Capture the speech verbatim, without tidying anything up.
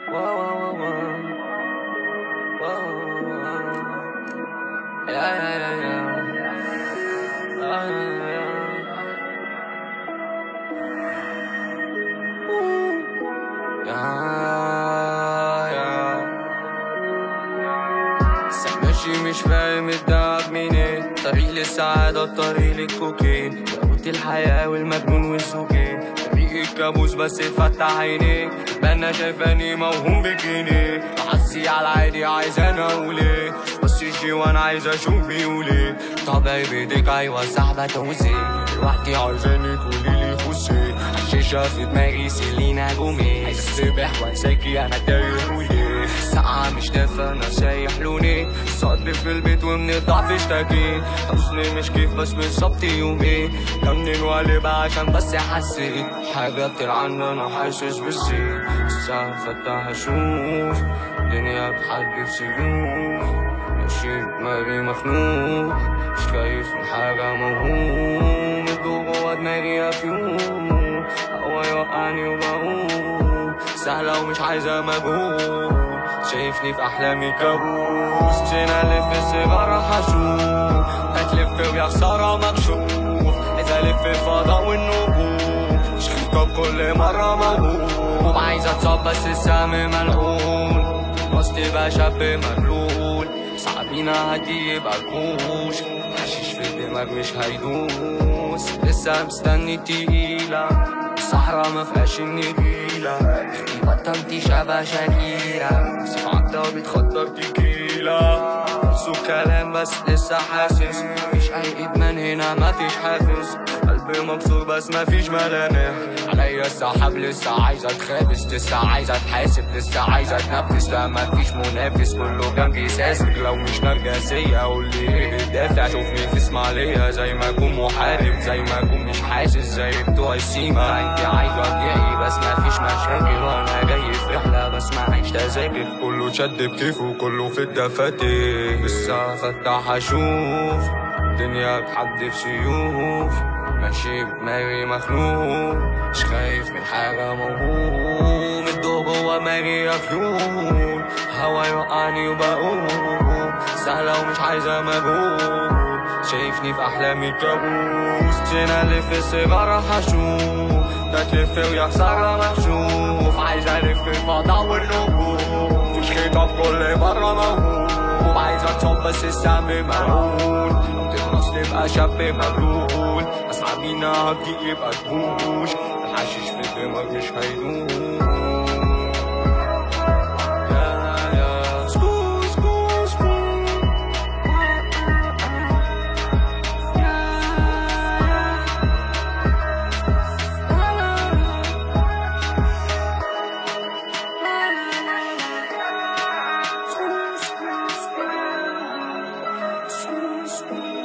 Whoa, whoa, whoa, whoa, whoa. Yeah, yeah, yeah, yeah. Ah, yeah, yeah. Yeah, yeah. ماشي مش فاهم الدعب منين، طريق للسعادة الطريق للكوكين، جابوت الحياة والمجنون والسوكين، طريق الكابوس بس فتح عينيك، بنا شايفاني موهوم بجنيه، حاسي على عادي عايز انا اقول ايه، بس شي وانا عايز اشوف بيقول ايه، طبعي بيديك ايوه صاحبة توزي، دلوقتي عايزاني تقوليلي خشي، حشيشة في دماغي سيلينا جومي، عايز استبح وانساكي انا تايه وليه، ساعة مش دافة انا سايح لوني، صدق في البيت ومن الضعف اشتكيت، حزني مش كيف بس من صبت يومي، جنن وقلب عشان بس حسيت حاجة بتلعن انا حاسس بالزيت، الساعة فتح اشوف دنيا بحد في سيوف، ماشي دماغي مخنوق مش خايف من حاجة موهوم، الضوء جوا دماغي افيوم، هوا يوقعني وبقوم، سهلة ومش عايزة مجهود، شايفني في أحلامي كابوس، جينا ألف السيجارة حشوم، هتلف ويا خسارة مكشوف، عايز ألف الفضاء والنجوم، مش خطاب كل مرة موهوم، عايز أتصاب بس السهم ملعون، وسطي بقى شاب مغلول، صعبينا هدي يبقى الكوش، حشيش في الدماغ مش هيدوس، لسه مستني تقيلة، الصحراء مفيهاش النجيلة، بطلتي شبه شاكيرة، بس في عطا بتخطر تكيلة، نفسه كلام بس لسه حاسس، مفيش أي إدمان هنا مفيش حافز، قلبي مكسور بس مفيش ملامح، عليا السحاب لسه عايزة تخابس، لسه عايزة تحاسب، لسه عايزة تنفس، لا مفيش منافس كله جنبي ساسك، لو مش نرجسية قولي ايه الدافع، شوفني في اسماعيلية زي ما أكون محارب، زي ما أكون مش حاسس زي بتوع السيما، انتي عايزة تبيعي بس مفيش مشاكل، وانا جاي في رحلة بس معيش تذاكر، كله شد بكيفه كله في الدفاتر، لسه فتح اشوف دنيا بحد في سيوف، ماشي بدماغي مخنوق مش خايف من حاجة موهوم، الضوء جوا دماغي أفيون، هوا يوقعني وبقوم، سهلة ومش عايزة مجهود، شايفني في أحلامي كابوس، جينا ألف السيجارة حشوم، ده تلف ويا خسارة مكشوف، عايز ألف الفضاء والنجوم، مفيش خطاب كل مرة موهوم، عايز أتصاب بس السهم ملعون، لو تخلص تبقى شاب مغلول، أصحابينا هدي يبقى تبوش، الحشيش في الدماغ مش هيدوم. School.